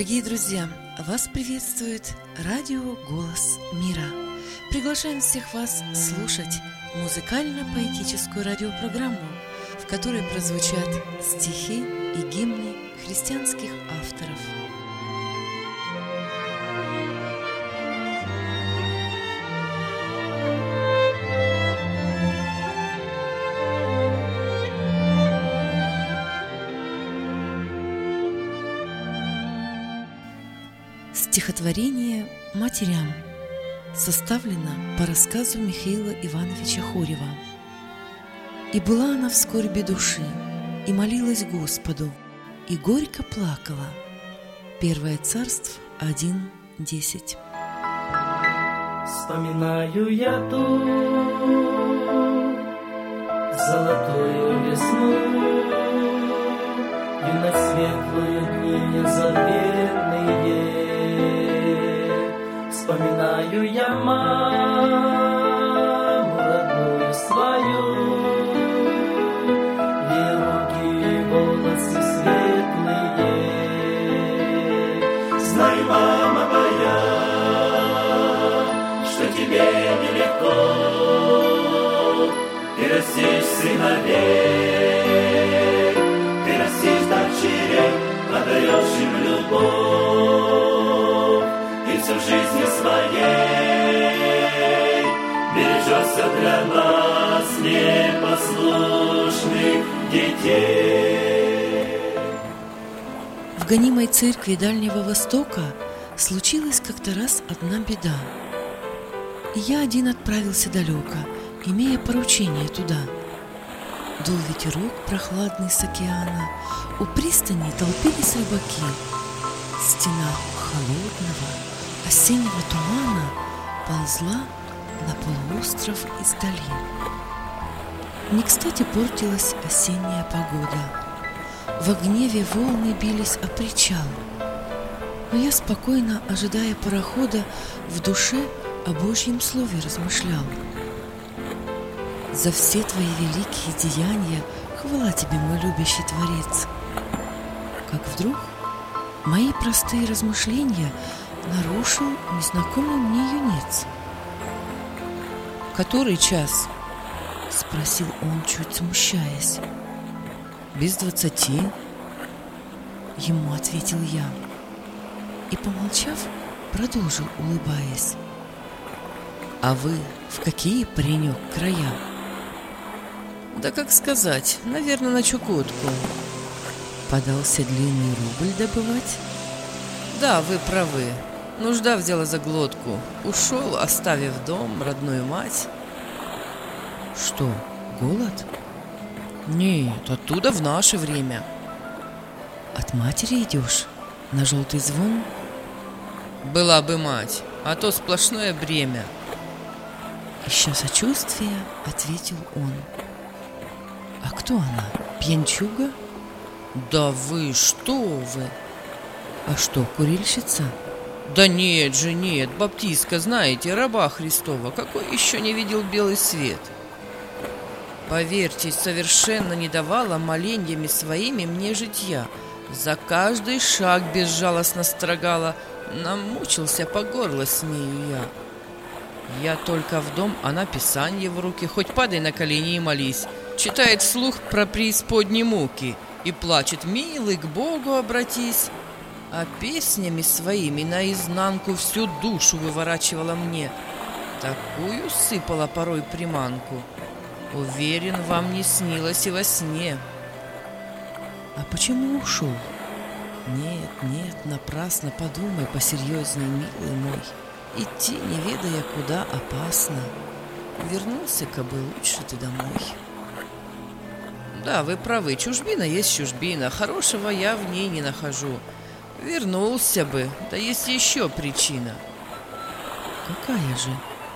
Дорогие друзья, вас приветствует радио «Голос мира». Приглашаем всех вас слушать музыкально-поэтическую радиопрограмму, в которой прозвучат стихи и гимны христианских авторов. Стихотворение «Матерям» составлено по рассказу Михаила Ивановича Хорева. «И была она в скорби души, и молилась Господу, и горько плакала». Первое Царств 1:10. Вспоминаю я ту золотую весну, юность светлую, дни незабвенные. Вспоминаю я маму родную свою, ей руки и волосы светлые. Знай, мама моя, что тебе нелегко, ты растишь сыновей, ты растишь дочерей, отдаешь им любовь, и всю жизнь своей бережешься для нас, непослушных детей. В гонимой церкви Дальнего Востока случилась как-то раз одна беда. И я один отправился далеко, имея поручение туда. Дул ветерок прохладный с океана, у пристани толпились рыбаки. Стена холодного осеннего тумана ползла на полуостров из долин. Не кстати портилась осенняя погода. Во гневе волны бились о причал. Но я спокойно, ожидая парохода, в душе о Божьем слове размышлял. За все твои великие деяния хвала тебе, мой любящий Творец. Как вдруг мои простые размышления нарушил незнакомый мне юнец. «Который час?» — спросил он, чуть смущаясь. «Без 20. Ему ответил я. И, помолчав, продолжил, улыбаясь. «А вы в какие, паренек, края?» «Да как сказать, наверное, на Чукотку». «Подался длинный рубль добывать?» «Да, вы правы. Нужда взяла за глотку. Ушел, оставив дом, родную мать». «Что, голод?» «Нет, оттуда в наше время». «От матери идешь? На желтый звон?» «Была бы мать, а то сплошное бремя». Ища сочувствия, ответил он. «А кто она? Пьянчуга?» «Да вы, что вы!» «А что, курильщица?» «Да нет же, нет, баптистка, знаете, раба Христова, какой еще не видел белый свет?» «Поверьте, совершенно не давала моленьями своими мне житья, за каждый шаг безжалостно строгала, намучился по горло с нею я. Я только в дом, она писанье в руки, хоть падай на колени и молись, читает вслух про преисподней муки и плачет: милый, к Богу обратись». А песнями своими наизнанку всю душу выворачивала мне, такую сыпала порой приманку. Уверен, вам не снилось и во сне. «А почему ушел?» «Нет, нет, напрасно подумай посерьезней, милый мой. Идти, не ведая куда, опасно. Вернулся-ка бы лучше ты домой». «Да, вы правы, чужбина есть чужбина, хорошего я в ней не нахожу. Вернулся бы, да есть еще причина». «Какая же?»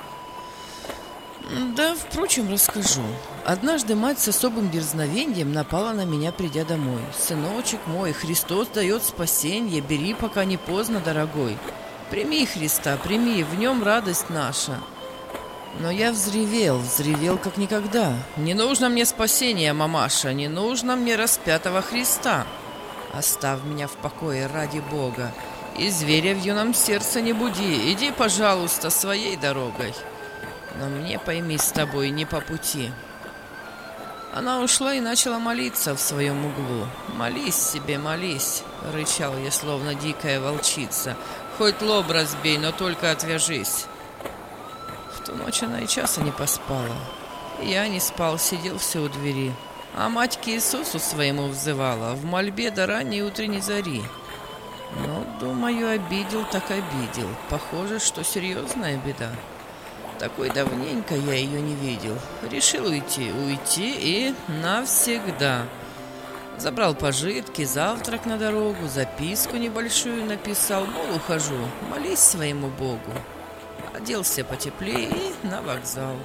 «Да, впрочем, расскажу. Однажды мать с особым дерзновением напала на меня, придя домой. «Сыночек мой, Христос дает спасенье, бери, пока не поздно, дорогой. Прими Христа, прими, в нем радость наша». Но я взревел как никогда. «Не нужно мне спасения, мамаша, не нужно мне распятого Христа. Оставь меня в покое ради Бога. И зверя в юном сердце не буди. Иди, пожалуйста, своей дорогой. Но мне, пойми, с тобой не по пути. Она ушла и начала молиться в своем углу. «Молись себе, молись», — рычал я, словно дикая волчица. «Хоть лоб разбей, но только отвяжись». В ту ночь она и часа не поспала. И я не спал, сидел все у двери. А мать к Иисусу своему взывала в мольбе до ранней утренней зари. Но, думаю, обидел так обидел. Похоже, что серьезная беда. Такой давненько я ее не видел. Решил уйти и навсегда. Забрал пожитки, завтрак на дорогу, записку небольшую написал, мол, ухожу, молись своему Богу. Оделся потеплее и на вокзал.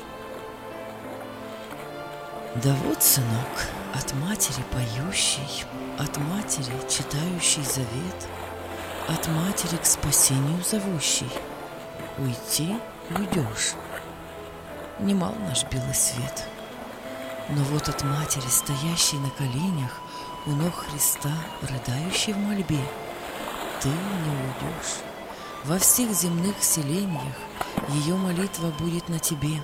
Да вот, сынок, от матери поющей, от матери читающей завет, от матери к спасению зовущей. Уйти уйдешь. Немал наш белый свет. Но вот от матери, стоящей на коленях, у ног Христа, рыдающей в мольбе, ты не уйдешь. Во всех земных селениях ее молитва будет на тебе.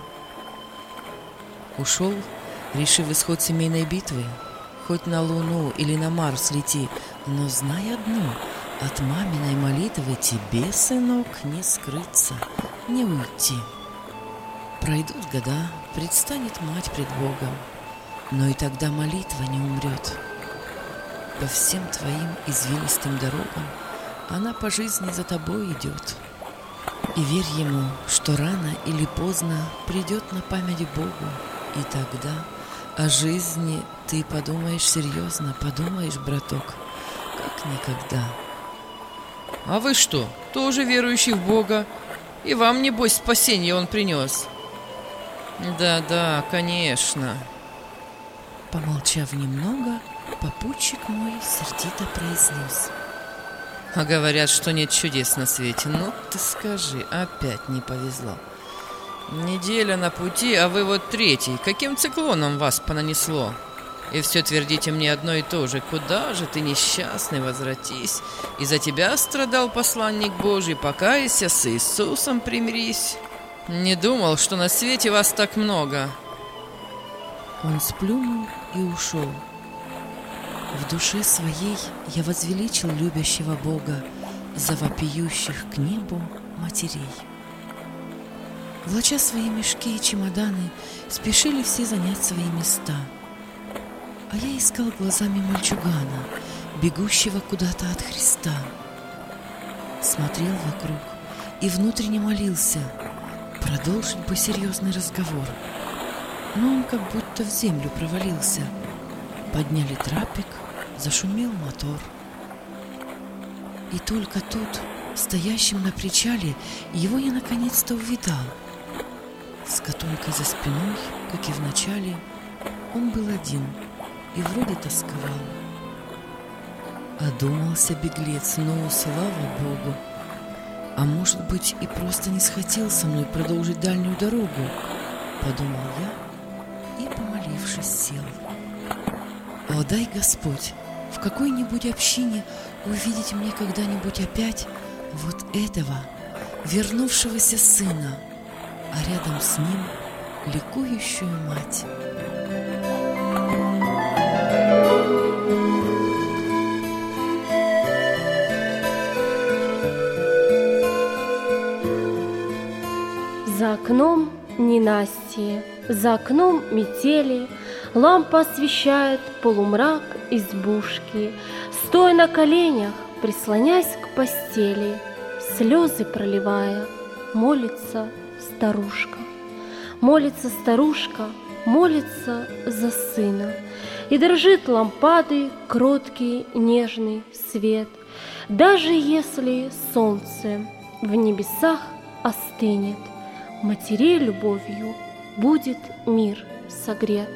Ушел, решив исход семейной битвы, хоть на Луну или на Марс лети, но знай одно, от маминой молитвы тебе, сынок, не скрыться, не уйти. Пройдут года, предстанет мать пред Богом, но и тогда молитва не умрет. По всем твоим извилистым дорогам она по жизни за тобой идет. И верь ему, что рано или поздно придет на память Богу, и тогда о жизни ты подумаешь серьезно, подумаешь, браток, как никогда. А вы что, тоже верующий в Бога? И вам, небось, спасение Он принес? Да, конечно. Помолчав немного, попутчик мой сердито произнес: А говорят, что нет чудес на свете. Ну ты скажи, опять не повезло. Неделя на пути, а вы вот третий. Каким циклоном вас понанесло? И все твердите мне одно и то же. Куда же ты, несчастный, возвратись? И за тебя страдал посланник Божий. Покайся, с Иисусом примирись. Не думал, что на свете вас так много. Он сплюнул и ушел. В душе своей я возвеличил любящего Бога за вопиющих к небу матерей. Влача свои мешки и чемоданы, спешили все занять свои места. А я искал глазами мальчугана, бегущего куда-то от Христа. Смотрел вокруг и внутренне молился продолжить бы серьезный разговор. Но он как будто в землю провалился. Подняли трапик, зашумел мотор. И только тут, стоящим на причале, его я наконец-то увидал. С котомкой за спиной, как и в начале, он был один и вроде тосковал. Одумался беглец, но, слава Богу, а может быть и просто не схотел со мной продолжить дальнюю дорогу, подумал я и, помолившись, сел. О, дай Господь в какой-нибудь общине увидеть мне когда-нибудь опять вот этого вернувшегося сына, а рядом с ним ликующую мать. За окном ненастье, за окном метели, лампа освещает полумрак избушки. Стоя на коленях, прислонясь к постели, слезы проливая, молится старушка. Молится старушка, молится за сына. И дрожит лампады кроткий нежный свет. Даже если солнце в небесах остынет, матерей любовью будет мир согрет.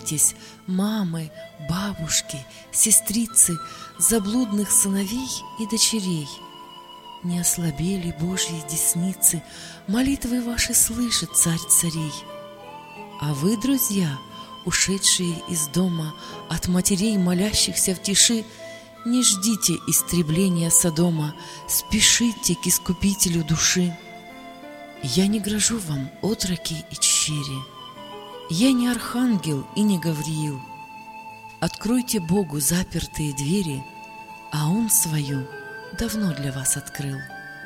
Молитесь, мамы, бабушки, сестрицы, за блудных сыновей и дочерей. Не ослабели Божьи десницы, молитвы ваши слышит Царь царей. А вы, друзья, ушедшие из дома, от матерей, молящихся в тиши, не ждите истребления Содома, спешите к Искупителю души. Я не грожу вам, отроки и чщери, я не архангел и не Гавриил. Откройте Богу запертые двери, а Он свою давно для вас открыл.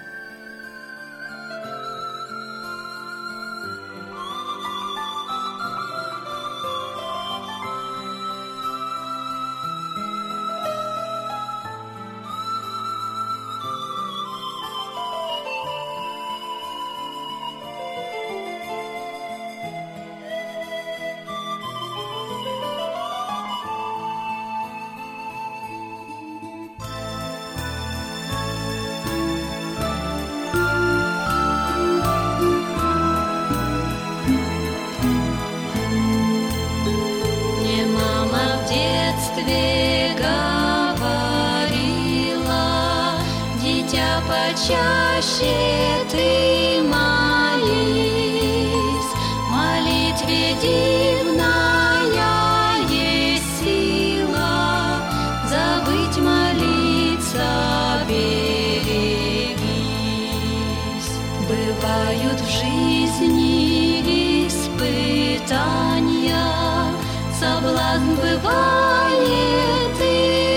Говорила, дитя, почаще ты молись, молитве дивная есть сила, забыть молиться берегись. Бывают в жизни испытания, соблазн бывает, и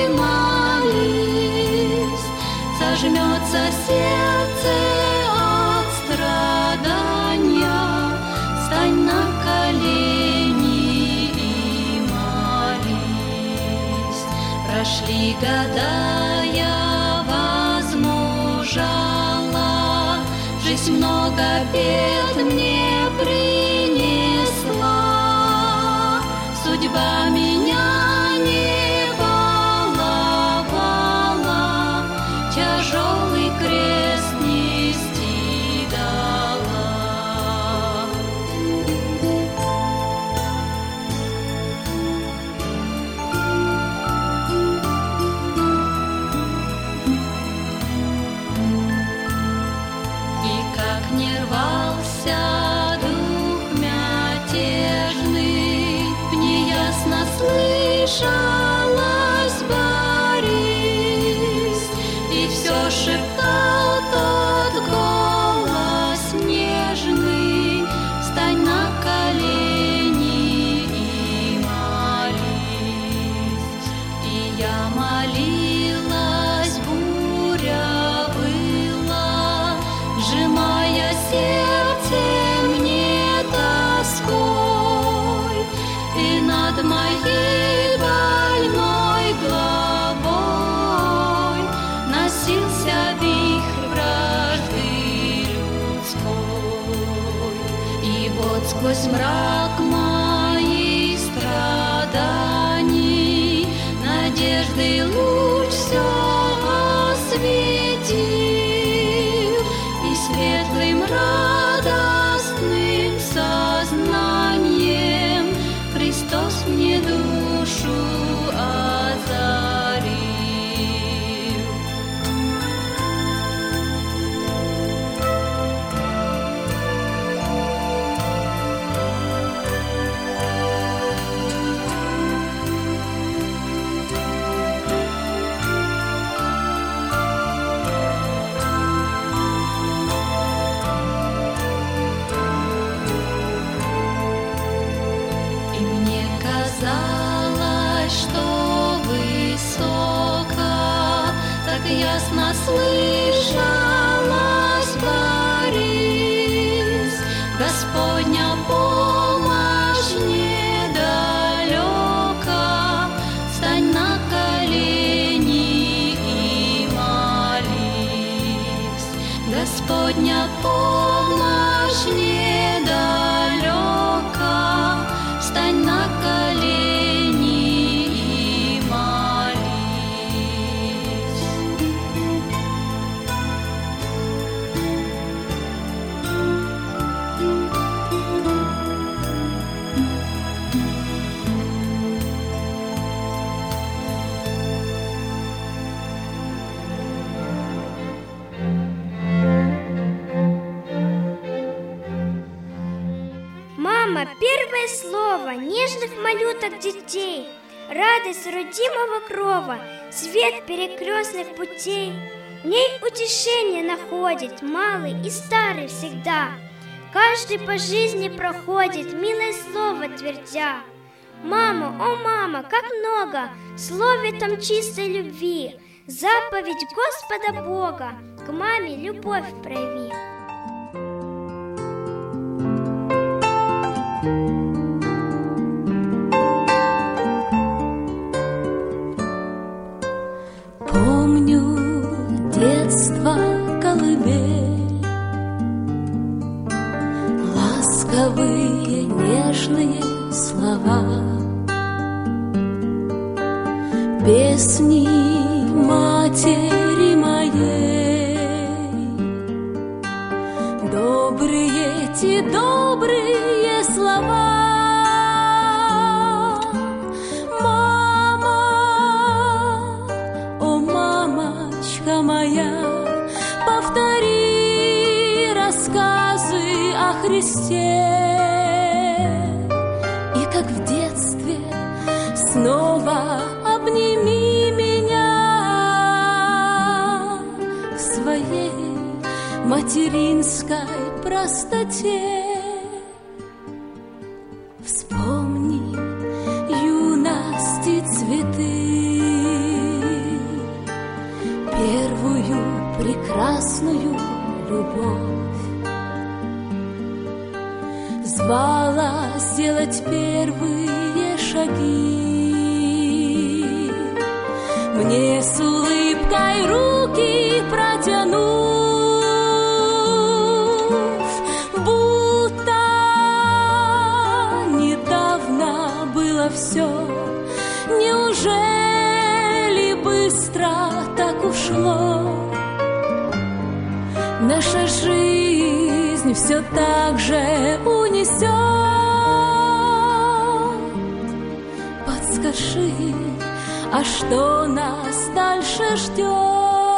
молись, сожмется сердце от страдания, стань на колени и молись. Прошли года, я возмужала, жизнь много бед мне принесла. Судьба меня не баловала, тяжелый крест нести дала. И как не рвался дух мятежный, неясно слышалась Борис, и все шептал тот голос нежный: стань на колени и молись. И я молилась, буря выла, сжимая сердце мне тоской, и над моей больной головой носился вихрь вражды людской. И вот сквозь мрак моих страданий надежды луч все осветил, и светлым радостным сознанием Христос мне душу озарил. И мне казалось, что высоко, так ясно слышалась Борис, Господня помощь недалека, стань на колени и молись. Господня помощь недалека, стань на колени и молись. первое слово нежных малюток детей, радость родимого крова, свет перекрестных путей. В ней утешение находит малый и старый всегда. Каждый по жизни проходит, милое слово твердя. Мама, о мама, как много в слове там чистой любви. Заповедь Господа Бога, к маме любовь прояви. Помню детство, колыбель, ласковые, нежные слова, песни матери моей, добрые те добрые слова. Моя, повтори рассказы о Христе, и как в детстве снова обними меня в своей материнской простоте. Вспомни юности цветы, первую прекрасную любовь, звала сделать первые шаги, мне с улыбкой руки протянув, будто недавно было все. Неужели быстро так ушло? Наша жизнь все так же унесет. Подскажи, а что нас дальше ждет?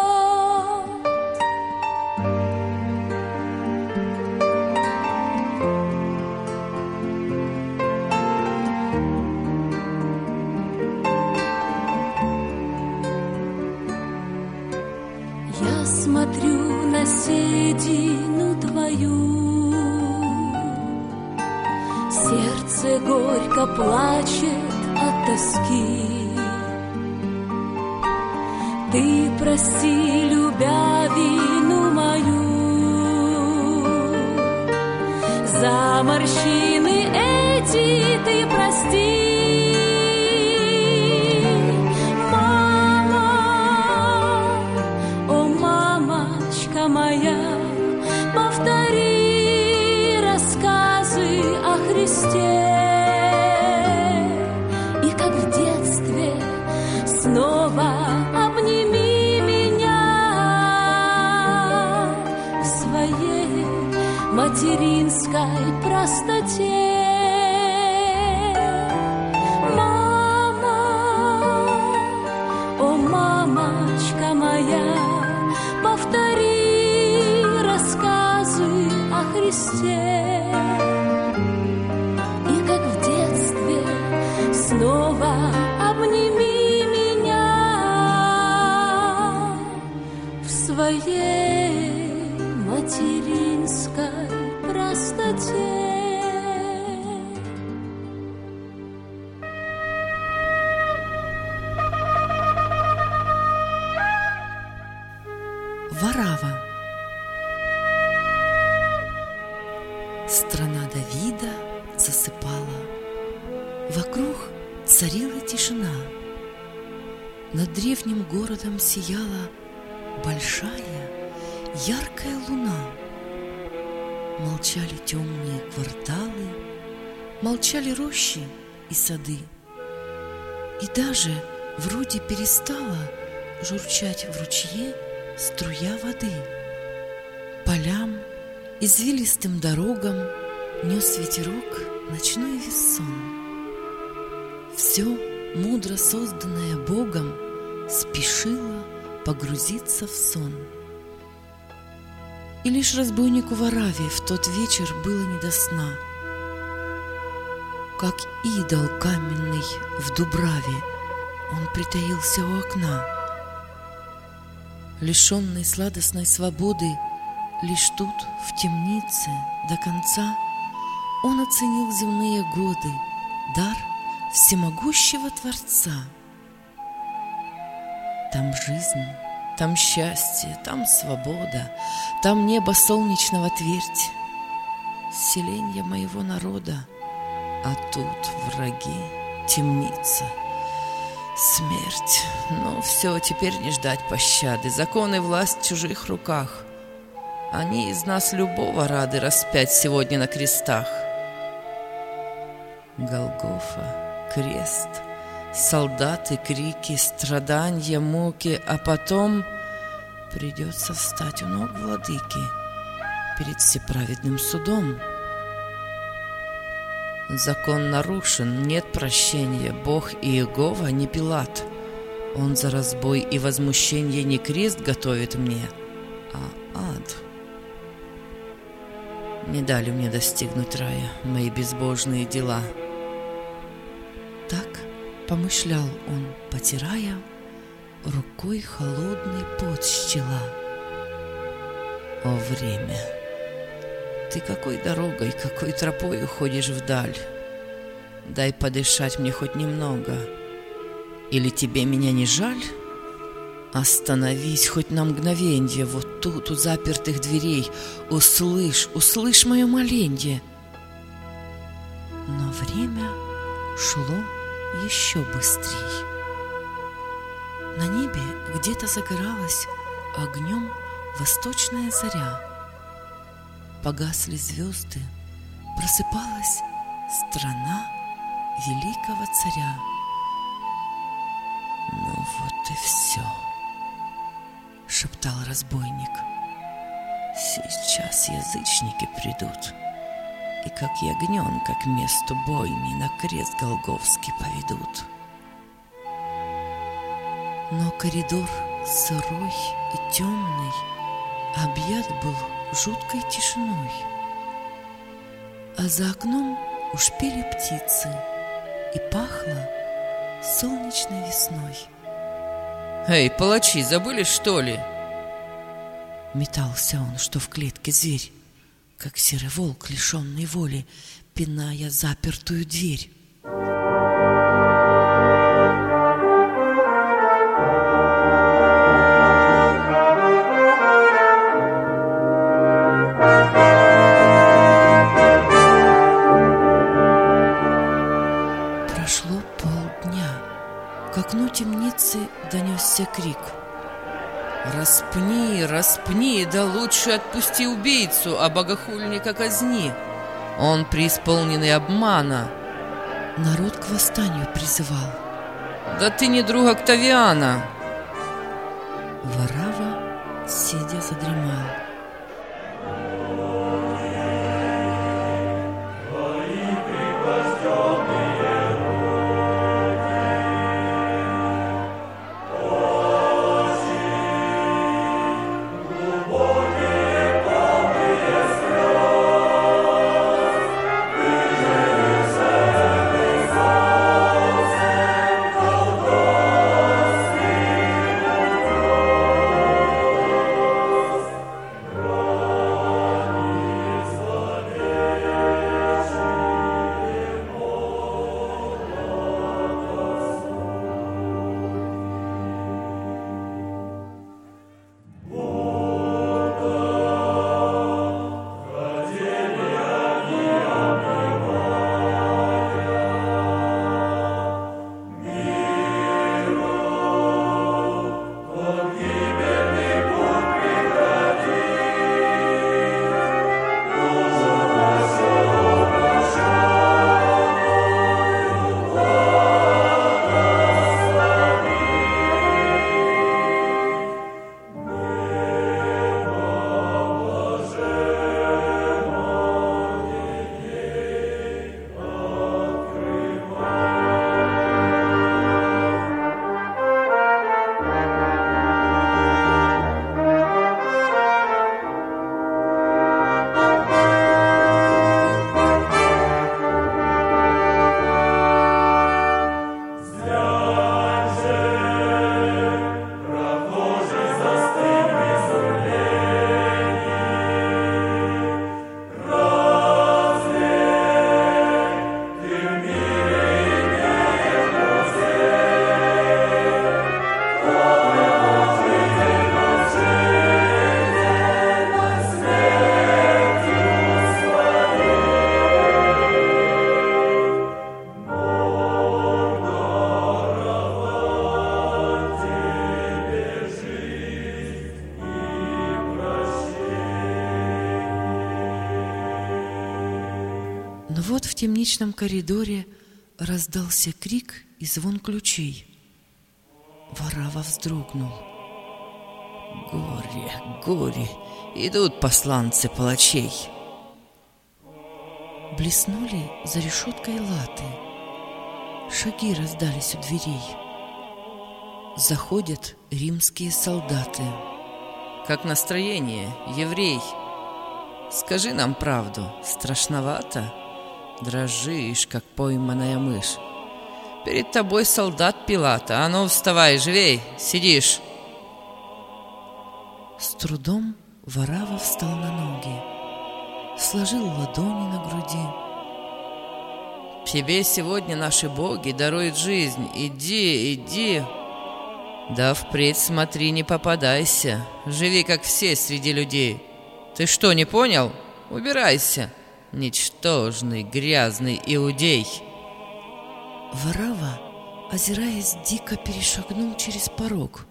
Я смотрю на седину твою, сердце горько плачет от тоски. Ты прости, любя вину мою, за морщины эти ты прости. Моя, повтори рассказы о Христе, и как в детстве снова обними меня в своей материнской простоте. Мама, о мамочка моя, повтори о Христе, и как в детстве снова обними меня в своей материнской простоте. Варава. Страна Давида засыпала, вокруг царила тишина. Над древним городом сияла большая, яркая луна. Молчали темные кварталы, молчали рощи и сады. И даже вроде перестала журчать в ручье струя воды. Полям, извилистым дорогам нес ветерок ночной вессон. Все мудро созданное Богом спешило погрузиться в сон. И лишь разбойнику Вараве в тот вечер было не до сна. как идол каменный в дубраве, он притаился у окна. Лишенный сладостной свободы, лишь тут, в темнице, до конца он оценил земные годы, дар всемогущего Творца. Там жизнь, там счастье, там свобода, там небо солнечного твердь, селенье моего народа, а тут враги, темница, смерть. Но все, теперь не ждать пощады, закон и власть в чужих руках. Они из нас любого рады распять сегодня на крестах. Голгофа, крест, солдаты, крики, страданья, муки, а потом придется встать у ног владыки перед всеправедным судом. Закон нарушен, нет прощения, Бог Иегова не Пилат. Он за разбой и возмущение не крест готовит мне, а ад. Не дали мне достигнуть рая мои безбожные дела. Так помышлял он, потирая рукой холодный пот с чела. О, время! Ты какой дорогой, какой тропой уходишь вдаль? Дай подышать мне хоть немного. Или тебе меня не жаль? Остановись хоть на мгновенье вот тут, у запертых дверей. Услышь, услышь мое моленье. Но время шло еще быстрей. На небе где-то загоралась огнем восточная заря. Погасли звезды, просыпалась страна великого царя. Ну вот и все, шептал разбойник. Сейчас язычники придут и как ягненка к месту бойни на крест Голгофский поведут. Но коридор сырой и темный объят был жуткой тишиной, а за окном уж пели птицы и пахло солнечной весной. Эй, палачи, забыли, что ли? Метался он, что в клетке зверь, как серый волк, лишенный воли, пиная запертую дверь. Прошло полдня. К окну темницы донесся крик. Распни, распни, да лучше отпусти убийцу, а богохульника казни. Он преисполненный обмана. Народ к восстанию призывал. Да ты не друг Октавиана. Варава, сидя, задремал. вот в темничном коридоре раздался крик и звон ключей. Варава вздрогнул. Горе, горе, идут посланцы палачей. Блеснули за решеткой латы. Шаги раздались у дверей. Заходят римские солдаты. Как настроение, еврей? Скажи нам правду, страшновато? Дрожишь, как пойманная мышь. Перед тобой солдат Пилата. А ну, вставай, живей, сидишь. С трудом Варава встал на ноги, сложил ладони на груди. Тебе сегодня наши боги даруют жизнь. Иди, иди. Да впредь смотри, не попадайся. Живи, как все, среди людей. Ты что, не понял? Убирайся, ничтожный, грязный иудей. Варава, озираясь, дико перешагнул через порог.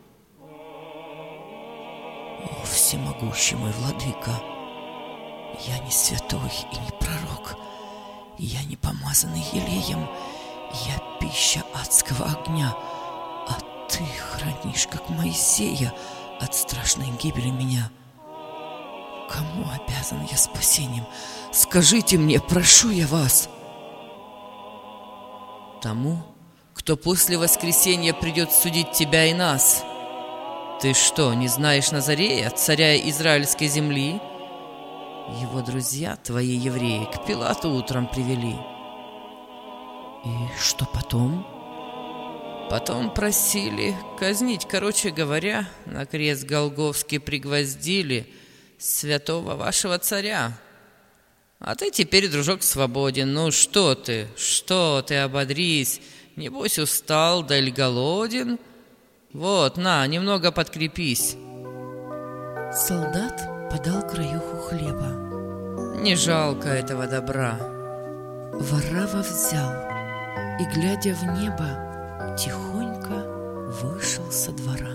О, всемогущий мой владыка, я не святой и не пророк, я не помазанный елеем, я пища адского огня, а ты хранишь, как Моисея, от страшной гибели меня. Кому обязан я спасением? Скажите мне, прошу я вас. Тому, кто после воскресения придет судить тебя и нас. Ты что, не знаешь Назарея, царя израильской земли? Его друзья, твои евреи, к Пилату утром привели. И что потом? Потом просили казнить, короче говоря, на крест Голгофский пригвоздили святого вашего царя. А ты теперь, дружок, свободен. Ну что ты, ободрись. Небось устал, да или голоден? Вот, на, немного подкрепись. Солдат подал краюху хлеба. Не жалко этого добра. Варава взял и, глядя в небо, тихонько вышел со двора.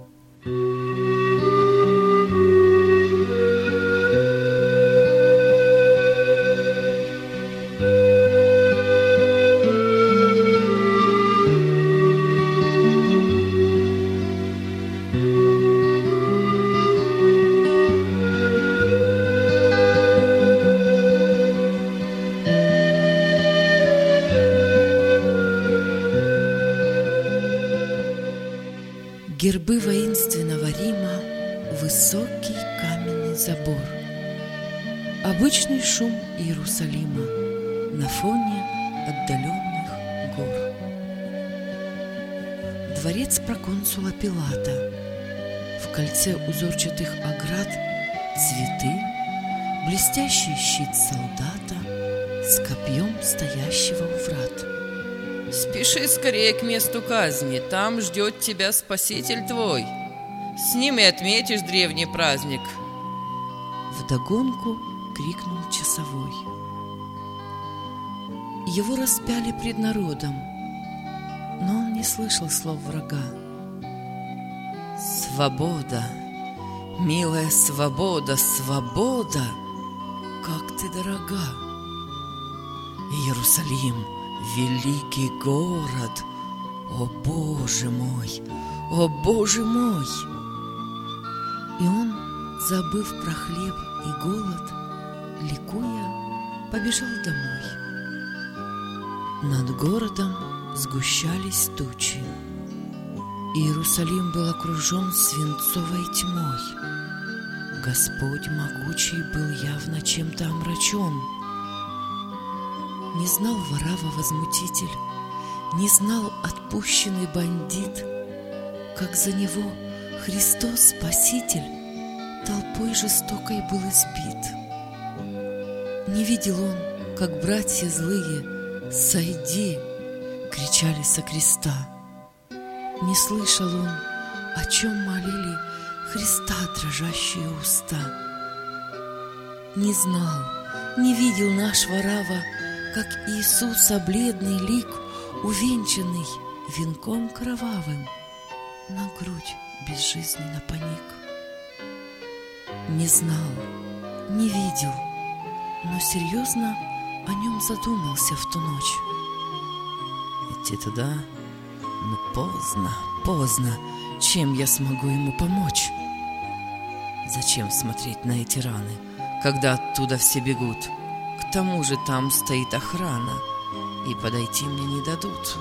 Гербы воинственного Рима, высокий каменный забор, обычный шум Иерусалима на фоне отдаленных гор. Дворец проконсула Пилата, в кольце узорчатых оград цветы, блестящий щит солдата с копьем стоящего у врат. Спеши скорее к месту казни, там ждет тебя Спаситель твой. С ним и отметишь древний праздник. Вдогонку крикнул часовой. Его распяли пред народом, но он не слышал слов врага. Свобода, милая свобода, свобода, как ты дорога! Иерусалим, великий город, о Боже мой, о Боже мой! И он, забыв про хлеб и голод, ликуя, побежал домой. Над городом сгущались тучи. Иерусалим был окружен свинцовой тьмой. Господь могучий был явно чем-то омрачен. Не знал Варава-возмутитель, не знал отпущенный бандит, как за него Христос Спаситель толпой жестокой был избит. Не видел он, как братья злые «Сойди!» кричали со креста. Не слышал он, о чем молили Христа дрожащие уста. Не знал, не видел наш Варава, как Иисуса бледный лик, увенчанный венком кровавым, на грудь безжизненно поник. Не знал, не видел, но серьезно о нем задумался в ту ночь. Идти туда? Но поздно. Чем я смогу ему помочь? Зачем смотреть на эти раны, когда оттуда все бегут? К тому же там стоит охрана, и подойти мне не дадут.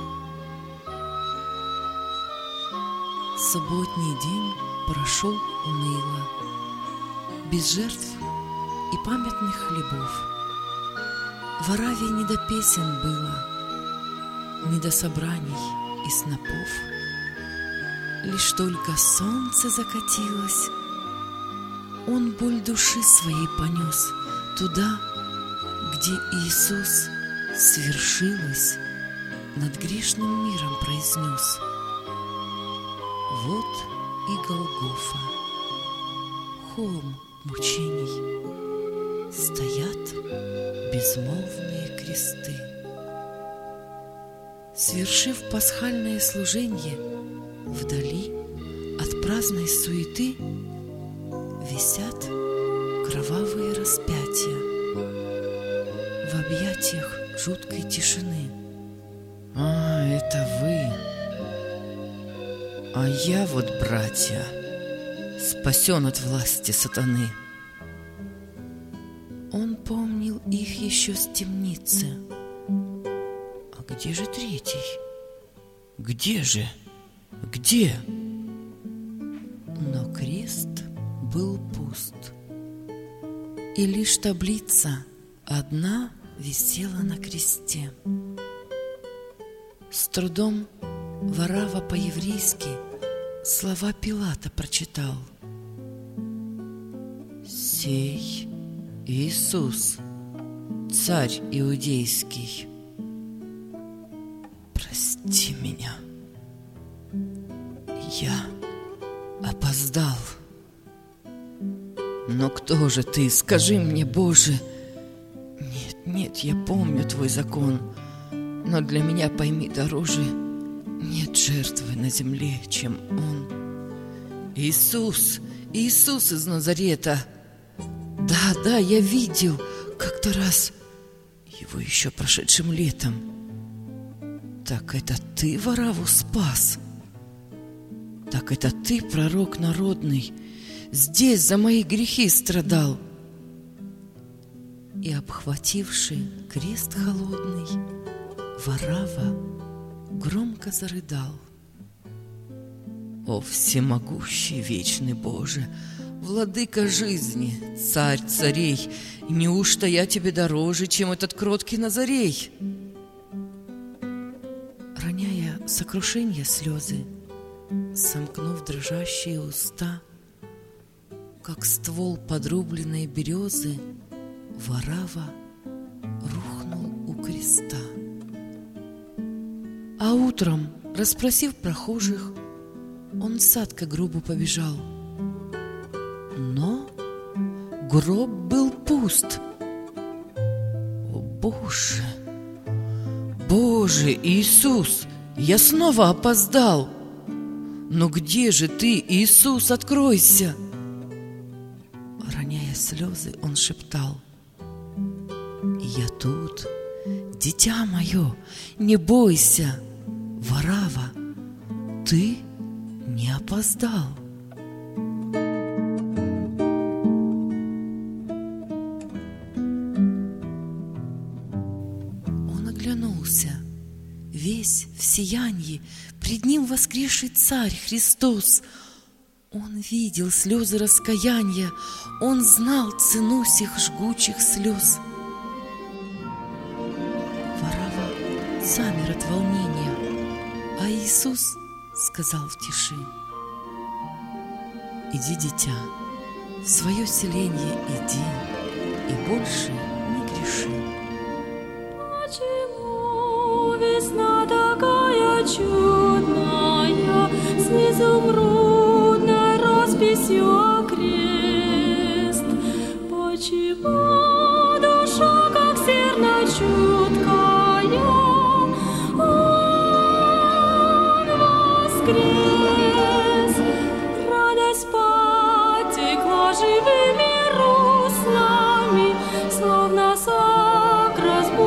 Субботний день прошел уныло, без жертв и памятных хлебов. В Аравии не до песен было, не до собраний и снопов. Лишь только солнце закатилось, он боль души своей понес туда, где Иисус свершилось, над грешным миром произнес: вот и Голгофа, холм мучений, стоят безмолвные кресты. Свершив пасхальное служенье, вдали от праздной суеты висят кровавые распятия в объятиях жуткой тишины. А, это вы. А я вот, братья, спасен от власти сатаны. Он помнил их еще с темницы. А где же третий? Где же? Где? Но крест был пуст, и лишь таблица одна висела на кресте. С трудом Варава по-еврейски слова Пилата прочитал: «Сей Иисус, царь иудейский, прости меня, я опоздал». Но кто же ты? Скажи мне, Боже. Нет, я помню твой закон, но для меня, пойми, дороже нет жертвы на земле, чем Он. Иисус из Назарета. Да, я видел как-то раз его еще прошедшим летом. Так это ты Вараву спас? Так это ты, пророк народный, здесь за мои грехи страдал? И, обхвативший крест холодный, Варава громко зарыдал: «О, всемогущий, вечный Боже, владыка жизни, царь царей, неужто я тебе дороже, чем этот кроткий Назарей?» Роняя сокрушенья слезы, сомкнув дрожащие уста, как ствол подрубленной березы, Варава рухнул у креста. А утром, расспросив прохожих, он в сад к гробу побежал. Но гроб был пуст. О, Боже, Иисус, я снова опоздал. Но где же ты, Иисус, откройся? Роняя слезы, он шептал: я тут, дитя мое, не бойся, Варава, ты не опоздал. Он оглянулся, весь в сиянии, пред ним воскресший царь Христос. Он видел слезы раскаяния, он знал цену сих жгучих слез. Варава замер от волнения, а Иисус сказал в тиши: иди, дитя, в свое селенье иди, и больше не греши. Почему весна такая чудная, с изумрудной росписью крест? Почему душа, как серна чуткая, Он воскрес? Радость потекла живыми руслами, словно сок разбужен.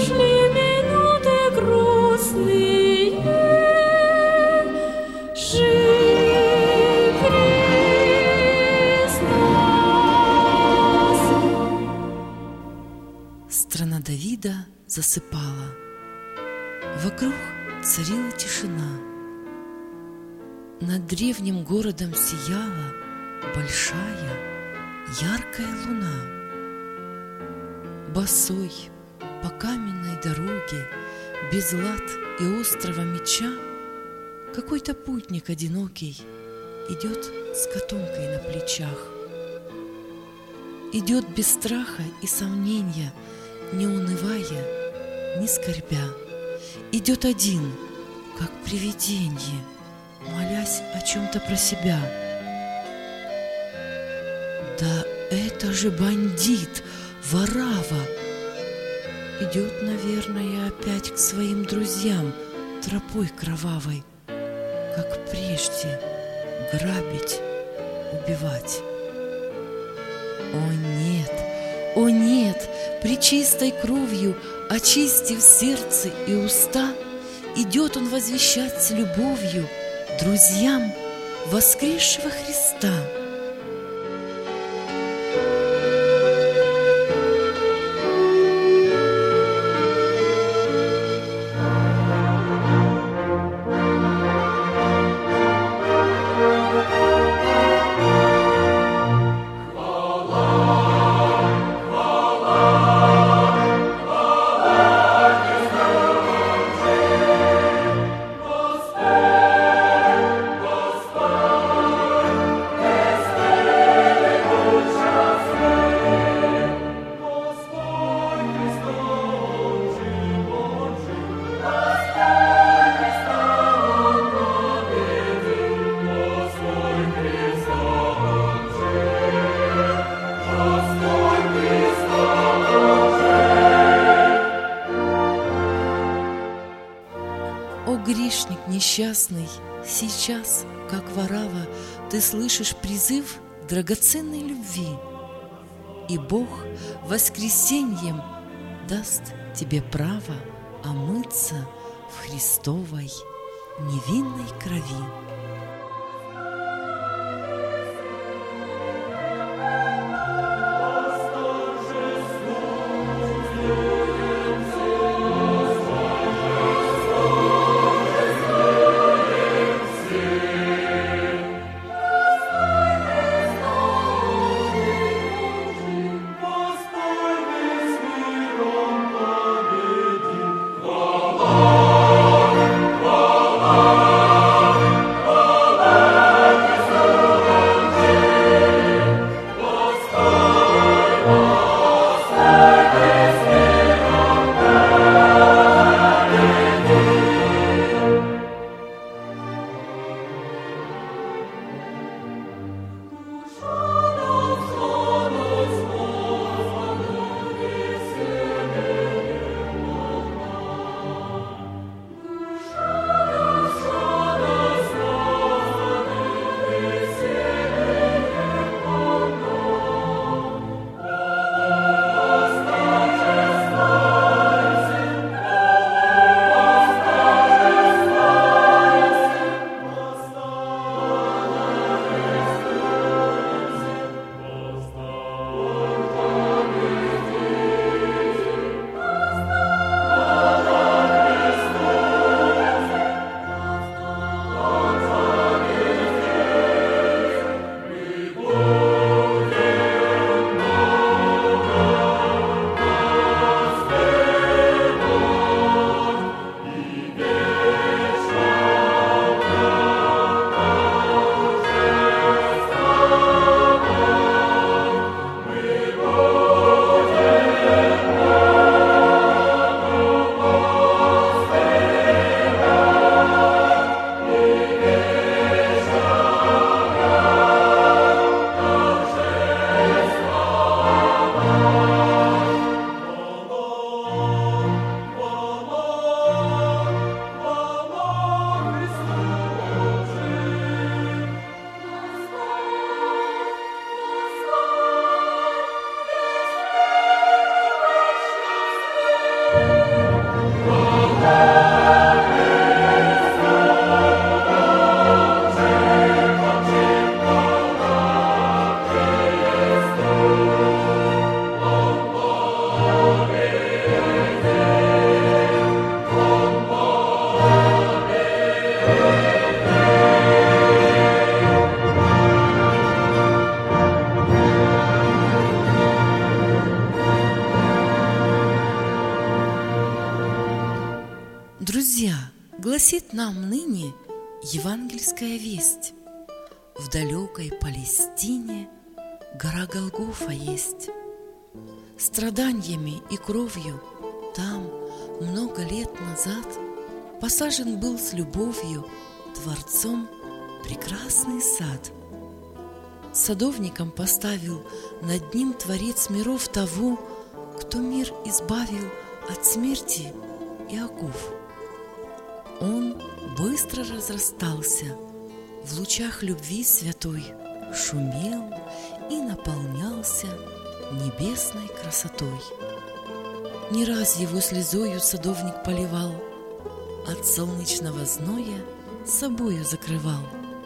Прошли минуты грустные, жив Христос. Страна Давида засыпала. Вокруг царила тишина. Над древним городом сияла большая, яркая луна. Босой по каменной дороге, без лад и острого меча, какой-то путник одинокий идет с котомкой на плечах. Идет без страха и сомнения, не унывая, не скорбя. Идет один, как привиденье, молясь о чем-то про себя. Да это же бандит, ворава! Идет, наверное, опять к своим друзьям тропой кровавой, как прежде, грабить, убивать. О нет, пречистой кровью, очистив сердце и уста, идет он возвещать с любовью друзьям воскресшего Христа. Грешник несчастный, сейчас, как ворава, ты слышишь призыв драгоценной любви, и Бог воскресеньем даст тебе право омыться в Христовой невинной крови. Друзья, гласит нам ныне евангельская весть. В далекой Палестине гора Голгофа есть. Страданиями и кровью там много лет назад посажен был с любовью Творцом прекрасный сад. Садовником поставил над ним Творец миров того, кто мир избавил от смерти и оков. Он быстро разрастался, в лучах любви святой шумел и наполнялся небесной красотой. Не раз его слезою садовник поливал, от солнечного зноя собою закрывал.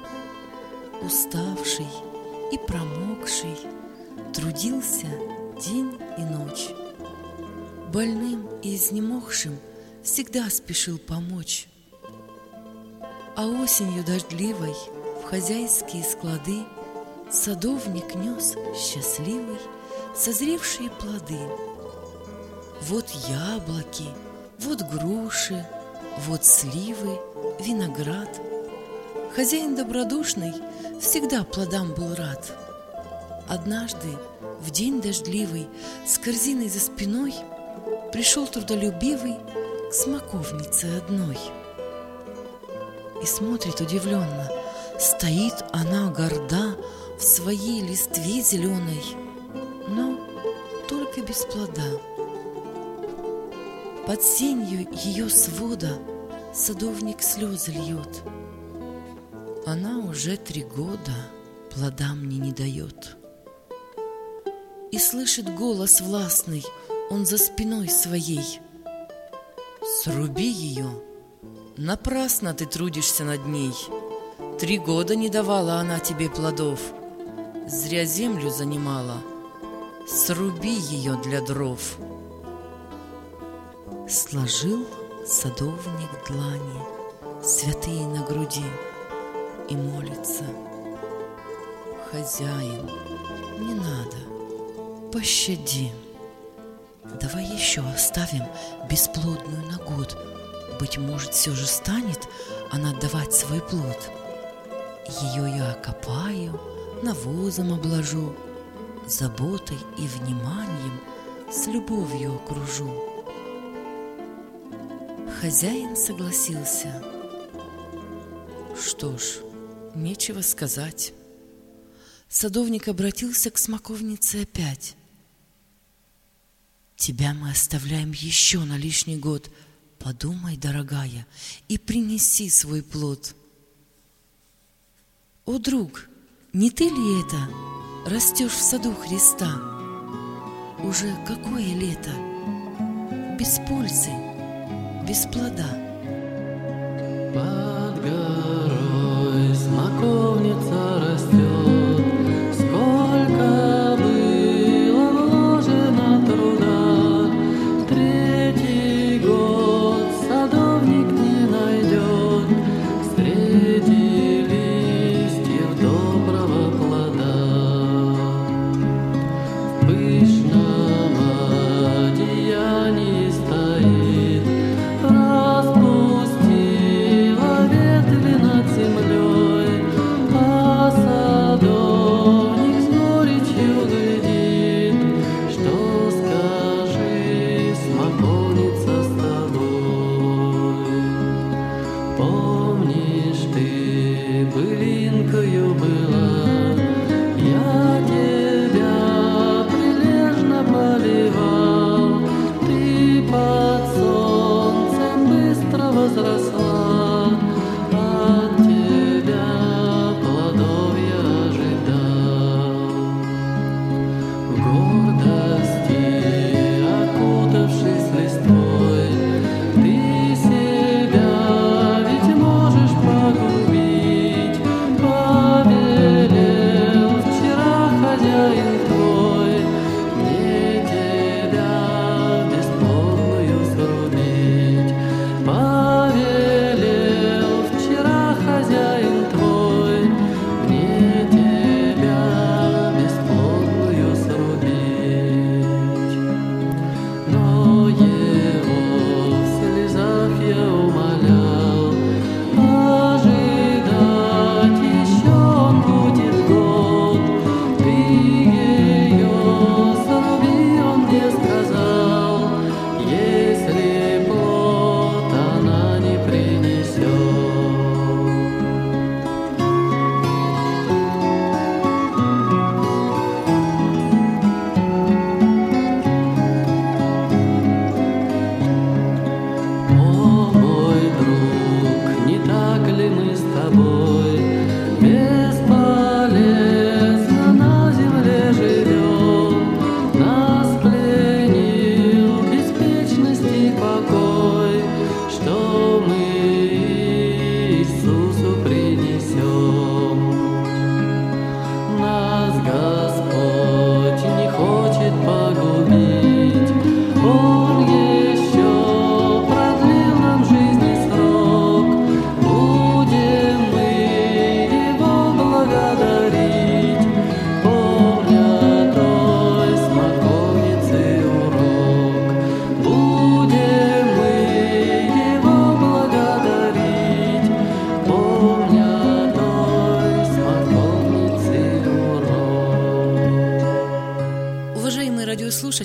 Уставший и промокший трудился день и ночь. Больным и изнемогшим всегда спешил помочь. А осенью дождливой в хозяйские склады садовник нес счастливый созревшие плоды. Вот яблоки, вот груши, вот сливы, виноград. Хозяин добродушный всегда плодам был рад. Однажды, в день дождливый, с корзиной за спиной пришел трудолюбивый к смоковнице одной. И смотрит удивленно, стоит она горда в своей листве зеленой, но только без плода. Под сенью ее свода садовник слезы льет. Она уже 3 года плода мне не дает. И слышит голос властный он за спиной своей: «Сруби ее! Напрасно ты трудишься над ней. 3 года не давала она тебе плодов, зря землю занимала. Сруби ее для дров». Сложил садовник длани святые на груди и молится: «Хозяин, не надо, пощади. Давай еще оставим бесплодную на год. Быть может, все же станет она давать свой плод. Ее я окопаю, навозом обложу, заботой и вниманием с любовью окружу». Хозяин согласился. Что ж, нечего сказать. Садовник обратился к смоковнице опять: «Тебя мы оставляем еще на лишний год. Подумай, дорогая, и принеси свой плод». «О, друг, не ты ли это растешь в саду Христа? Уже какое лето? Без пользы, без плода». Под горой смоковница растет, сколько было вложено труда. 3-й год садовник не найдет среди листьев доброго плода. В пышном одеянии стоит, распустила ветви на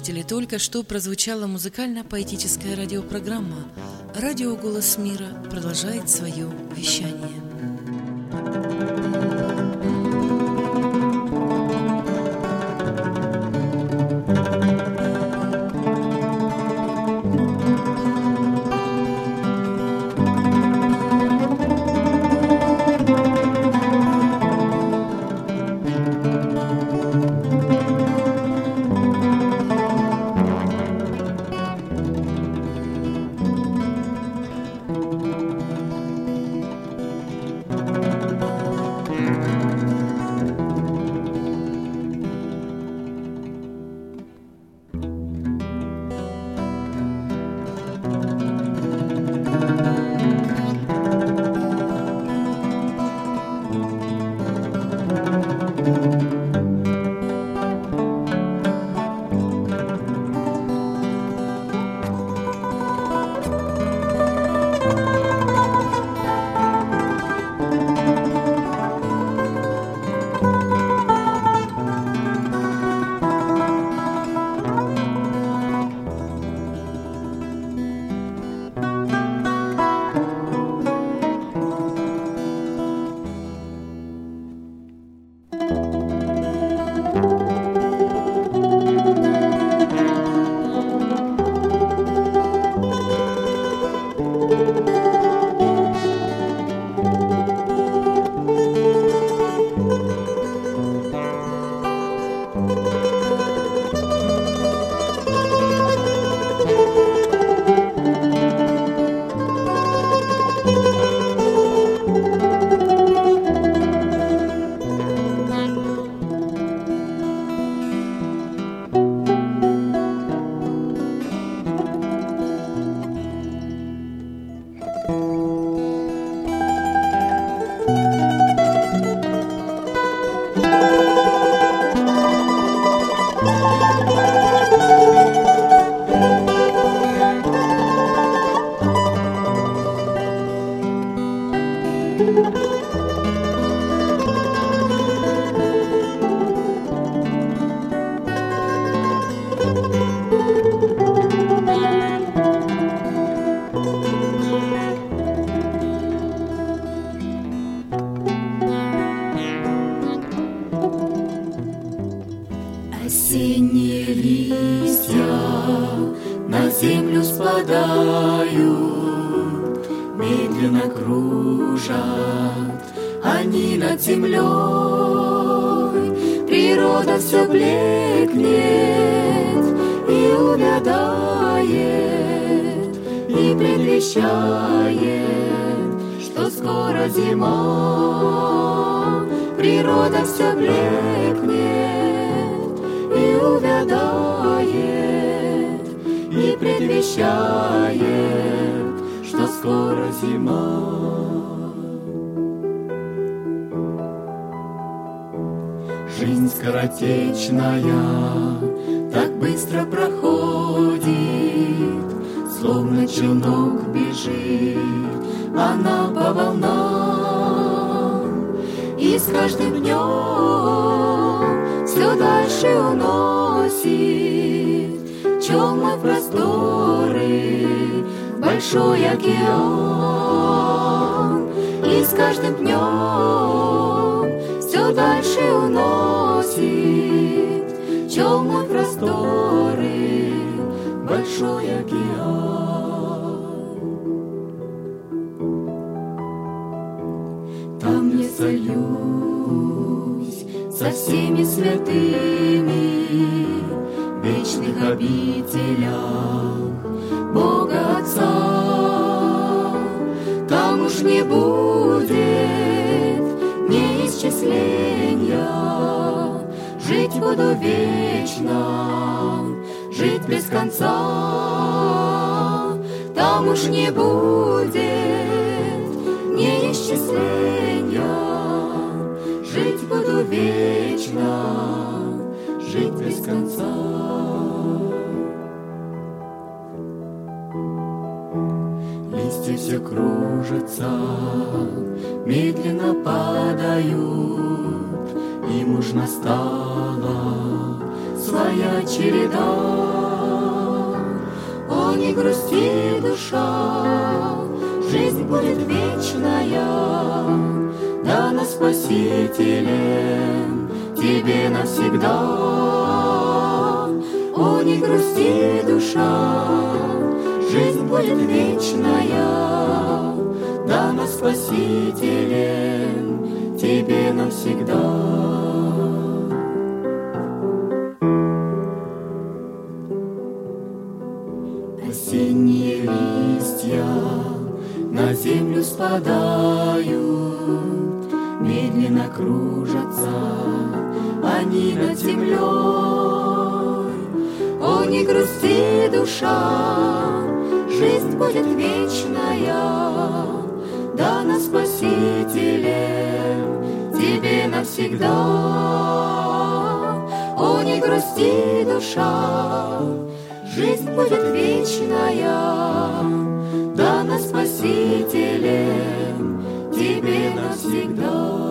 слушатели, только что прозвучала музыкально-поэтическая радиопрограмма. Радио «Голос мира» продолжает свое вещание. Осенние листья на землю спадают, медленно кружат они над землей. Природа все блекнет и увядает, и предвещает, что скоро зима. Природа все блекнет и увядает, и предвещает, что скоро зима. Жизнь скоротечная так быстро проходит, словно челнок бежит она по волнам, и с каждым днем все дальше уносит темные просторы большой океан, и с каждым днем все дальше уносит темные просторы большой океан. Там я сольюсь со всеми святыми в вечных обителях Бога Отца. Там уж не будет неисчисления, жить буду вечно, жить без конца. Там уж не будет неисчисления, жить буду вечно, жить без конца. Листья все кружатся, медленно падают, им уж настала своя череда. О, не грусти, душа, жизнь будет вечная, дана Спасителем тебе навсегда. О, не грусти, душа, жизнь будет вечная, дана Спасителем тебе навсегда. Осенние листья на землю спадают, медленно кружатся они над землей. О, не грусти, душа, жизнь будет вечная, дана Спасителем тебе навсегда. О, не грусти, душа, жизнь будет вечная, дана Спасителем тебе навсегда.